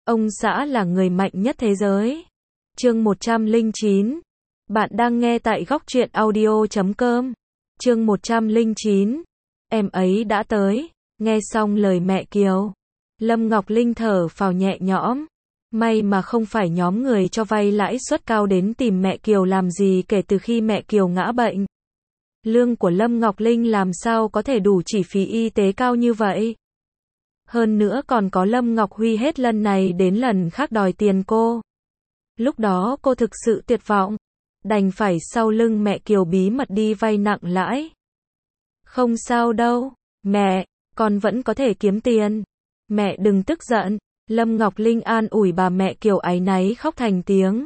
Ông xã là người mạnh nhất thế giới. Chương 109. Bạn đang nghe tại Góc Truyện Audio.com. Chương 109. Em ấy đã tới. Nghe xong lời mẹ Kiều, Lâm Ngọc Linh thở phào nhẹ nhõm. May mà không phải nhóm người cho vay lãi suất cao đến tìm mẹ Kiều làm gì kể từ khi mẹ Kiều ngã bệnh. Lương của Lâm Ngọc Linh làm sao có thể đủ chi phí y tế cao như vậy. Hơn nữa còn có Lâm Ngọc Huy hết lần này đến lần khác đòi tiền cô. Lúc đó cô thực sự tuyệt vọng, đành phải sau lưng mẹ Kiều bí mật đi vay nặng lãi. Không sao đâu, mẹ, con vẫn có thể kiếm tiền. Mẹ đừng tức giận. Lâm Ngọc Linh an ủi bà mẹ Kiều áy náy khóc thành tiếng.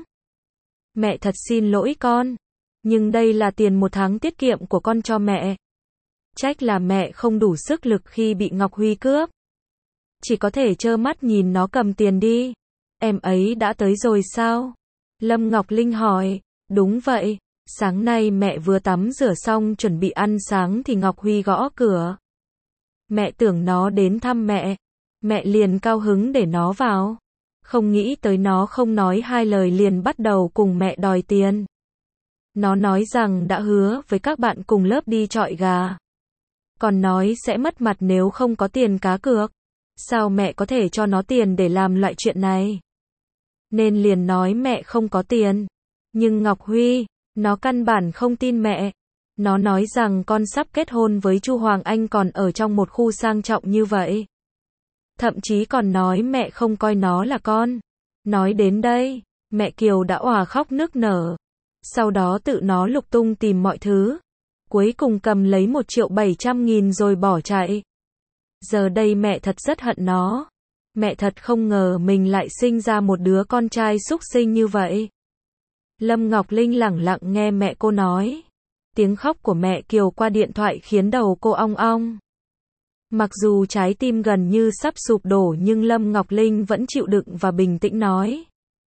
Mẹ thật xin lỗi con, nhưng đây là tiền một tháng tiết kiệm của con cho mẹ. Trách là mẹ không đủ sức lực khi bị Ngọc Huy cướp. Chỉ có thể trơ mắt nhìn nó cầm tiền đi. Em ấy đã tới rồi sao? Lâm Ngọc Linh hỏi. Đúng vậy, sáng nay mẹ vừa tắm rửa xong chuẩn bị ăn sáng thì Ngọc Huy gõ cửa. Mẹ tưởng nó đến thăm mẹ. Mẹ liền cao hứng để nó vào. Không nghĩ tới nó không nói hai lời liền bắt đầu cùng mẹ đòi tiền. Nó nói rằng đã hứa với các bạn cùng lớp đi chọi gà. Còn nói sẽ mất mặt nếu không có tiền cá cược. Sao mẹ có thể cho nó tiền để làm loại chuyện này? Nên liền nói mẹ không có tiền. Nhưng Ngọc Huy, nó căn bản không tin mẹ. Nó nói rằng con sắp kết hôn với Chu Hoàng Anh còn ở trong một khu sang trọng như vậy. Thậm chí còn nói mẹ không coi nó là con. Nói đến đây, mẹ Kiều đã òa khóc nức nở. Sau đó tự nó lục tung tìm mọi thứ. Cuối cùng cầm lấy 1.700.000 rồi bỏ chạy. Giờ đây mẹ thật rất hận nó. Mẹ thật không ngờ mình lại sinh ra một đứa con trai súc sinh như vậy. Lâm Ngọc Linh lẳng lặng nghe mẹ cô nói. Tiếng khóc của mẹ Kiều qua điện thoại khiến đầu cô ong ong. Mặc dù trái tim gần như sắp sụp đổ nhưng Lâm Ngọc Linh vẫn chịu đựng và bình tĩnh nói.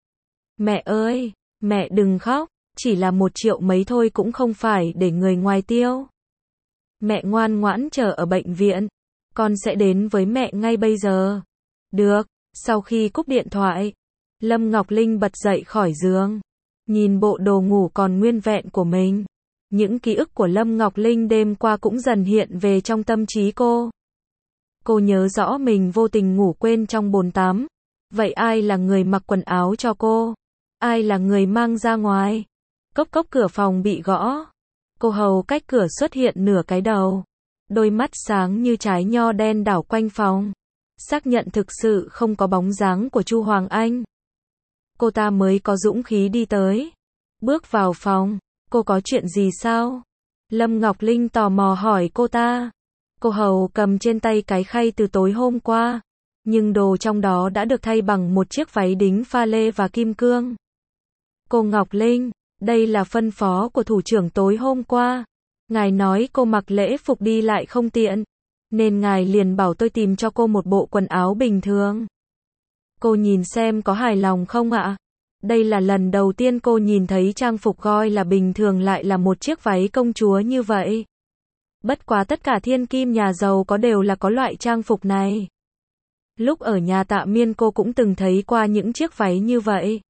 Mẹ ơi, mẹ đừng khóc, chỉ là 1 triệu mấy thôi cũng không phải để người ngoài tiêu. Mẹ ngoan ngoãn chờ ở bệnh viện, con sẽ đến với mẹ ngay bây giờ. Được, sau khi cúp điện thoại, Lâm Ngọc Linh bật dậy khỏi giường, nhìn bộ đồ ngủ còn nguyên vẹn của mình. Những ký ức của Lâm Ngọc Linh đêm qua cũng dần hiện về trong tâm trí cô. Cô nhớ rõ mình vô tình ngủ quên trong bồn tắm. Vậy ai là người mặc quần áo cho cô? Ai là người mang ra ngoài? Cốc cốc cửa phòng bị gõ. Cô hầu cách cửa xuất hiện nửa cái đầu. Đôi mắt sáng như trái nho đen đảo quanh phòng. Xác nhận thực sự không có bóng dáng của Chu Hoàng Anh. Cô ta mới có dũng khí đi tới. Bước vào phòng. Cô có chuyện gì sao? Lâm Ngọc Linh tò mò hỏi cô ta. Cô hầu cầm trên tay cái khay từ tối hôm qua. Nhưng đồ trong đó đã được thay bằng một chiếc váy đính pha lê và kim cương. Cô Ngọc Linh, đây là phân phó của thủ trưởng tối hôm qua. Ngài nói cô mặc lễ phục đi lại không tiện. Nên ngài liền bảo tôi tìm cho cô một bộ quần áo bình thường. Cô nhìn xem có hài lòng không ạ? Đây là lần đầu tiên cô nhìn thấy trang phục gọi là bình thường lại là một chiếc váy công chúa như vậy. Bất quá tất cả thiên kim nhà giàu có đều là có loại trang phục này. Lúc ở nhà Tạ Miên cô cũng từng thấy qua những chiếc váy như vậy.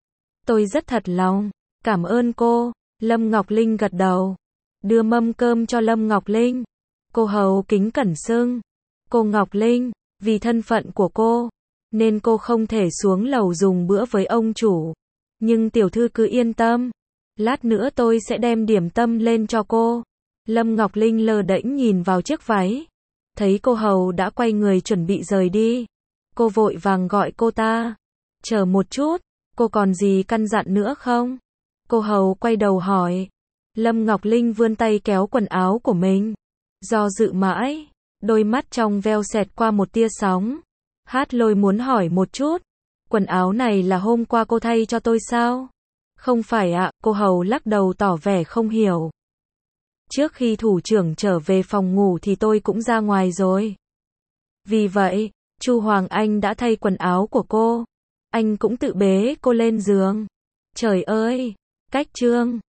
Tôi rất thật lòng. Cảm ơn cô. Lâm Ngọc Linh gật đầu. Đưa mâm cơm cho Lâm Ngọc Linh. Cô hầu kính cẩn xưng. Cô Ngọc Linh, vì thân phận của cô, nên cô không thể xuống lầu dùng bữa với ông chủ. Nhưng tiểu thư cứ yên tâm. Lát nữa tôi sẽ đem điểm tâm lên cho cô. Lâm Ngọc Linh lơ đễnh nhìn vào chiếc váy. Thấy cô hầu đã quay người chuẩn bị rời đi. Cô vội vàng gọi cô ta. Chờ một chút, cô còn gì căn dặn nữa không? Cô hầu quay đầu hỏi. Lâm Ngọc Linh vươn tay kéo quần áo của mình. Do dự mãi, đôi mắt trong veo xẹt qua một tia sóng. Hát Lôi muốn hỏi một chút. Quần áo này là hôm qua cô thay cho tôi sao? Không phải ạ, cô hầu lắc đầu tỏ vẻ không hiểu. Trước khi thủ trưởng trở về phòng ngủ thì tôi cũng ra ngoài rồi. Vì vậy, Chu Hoàng Anh đã thay quần áo của cô. Anh cũng tự bế cô lên giường. Trời ơi, cách chương